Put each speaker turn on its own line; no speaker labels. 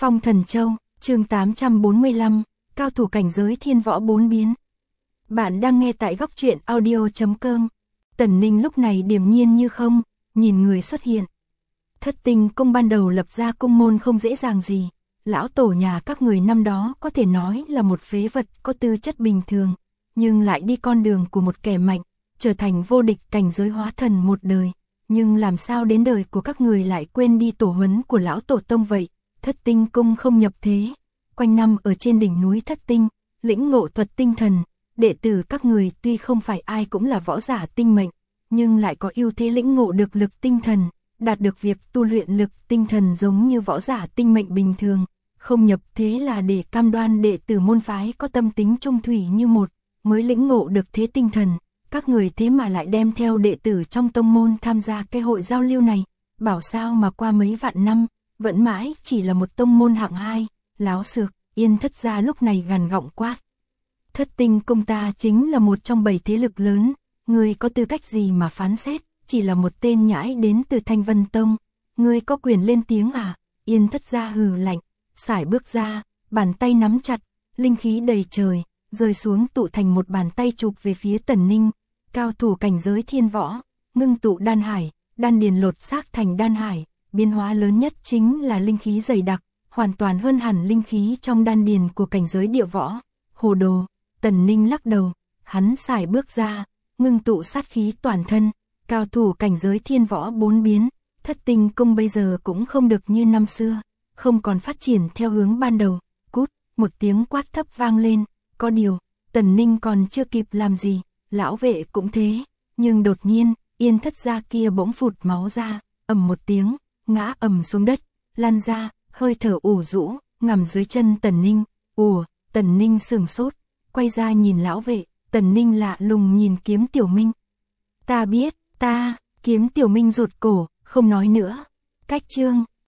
Phong Thần Châu, chương 845, cao thủ cảnh giới thiên võ bốn biến. Bạn đang nghe tại góc truyện audio.com. Tần Ninh lúc này điềm nhiên như không, nhìn người xuất hiện. Thất tinh cung ban đầu lập ra cung môn không dễ dàng gì. Lão tổ nhà các người năm đó có thể nói là một phế vật có tư chất bình thường, nhưng lại đi con đường của một kẻ mạnh, trở thành vô địch cảnh giới hóa thần một đời. Nhưng làm sao đến đời của các người lại quên đi tổ huấn của lão tổ tông vậy? Thất tinh cung không nhập thế, quanh năm ở trên đỉnh núi thất tinh, lĩnh ngộ thuật tinh thần, đệ tử các người tuy không phải ai cũng là võ giả tinh mệnh, nhưng lại có ưu thế lĩnh ngộ được lực tinh thần, đạt được việc tu luyện lực tinh thần giống như võ giả tinh mệnh bình thường. Không nhập thế là để cam đoan đệ tử môn phái có tâm tính trung thủy như một, mới lĩnh ngộ được thế tinh thần. Các người thế mà lại đem theo đệ tử trong tông môn tham gia cái hội giao lưu này, bảo sao mà qua mấy vạn năm, vẫn mãi chỉ là một tông môn hạng hai. Láo xược. Yên Thất gia lúc này gằn gọng quát. Thất tinh cung ta chính là một trong 7 thế lực lớn, ngươi có tư cách gì mà phán xét, chỉ là một tên nhãi đến từ Thanh Vân Tông, ngươi có quyền lên tiếng à? Yên Thất gia hừ lạnh, sải bước ra, bàn tay nắm chặt, linh khí đầy trời, rơi xuống tụ thành một bàn tay chụp về phía Tần Ninh. Cao thủ cảnh giới thiên võ, ngưng tụ đan hải, đan điền lột xác thành đan hải, biến hóa lớn nhất chính là linh khí dày đặc, hoàn toàn hơn hẳn linh khí trong đan điền của cảnh giới địa võ. Hồ đồ. Tần Ninh lắc đầu, hắn sải bước ra, ngưng tụ sát khí toàn thân, cao thủ cảnh giới thiên võ bốn biến. Thất tinh cung bây giờ cũng không được như năm xưa, không còn phát triển theo hướng ban đầu. Cút, một tiếng quát thấp vang lên, có điều, Tần Ninh còn chưa kịp làm gì, lão vệ cũng thế, nhưng đột nhiên, Yên Thất gia kia bỗng phụt máu ra, ầm một tiếng, ngã ầm xuống đất, lan ra, hơi thở ủ rũ, nằm dưới chân Tần Ninh. Ủa, Tần Ninh sửng sốt, quay ra nhìn lão vệ. Tần Ninh lạ lùng nhìn Kiếm Tiểu Minh. Ta biết, Kiếm Tiểu Minh rụt cổ, không nói nữa. Cách chương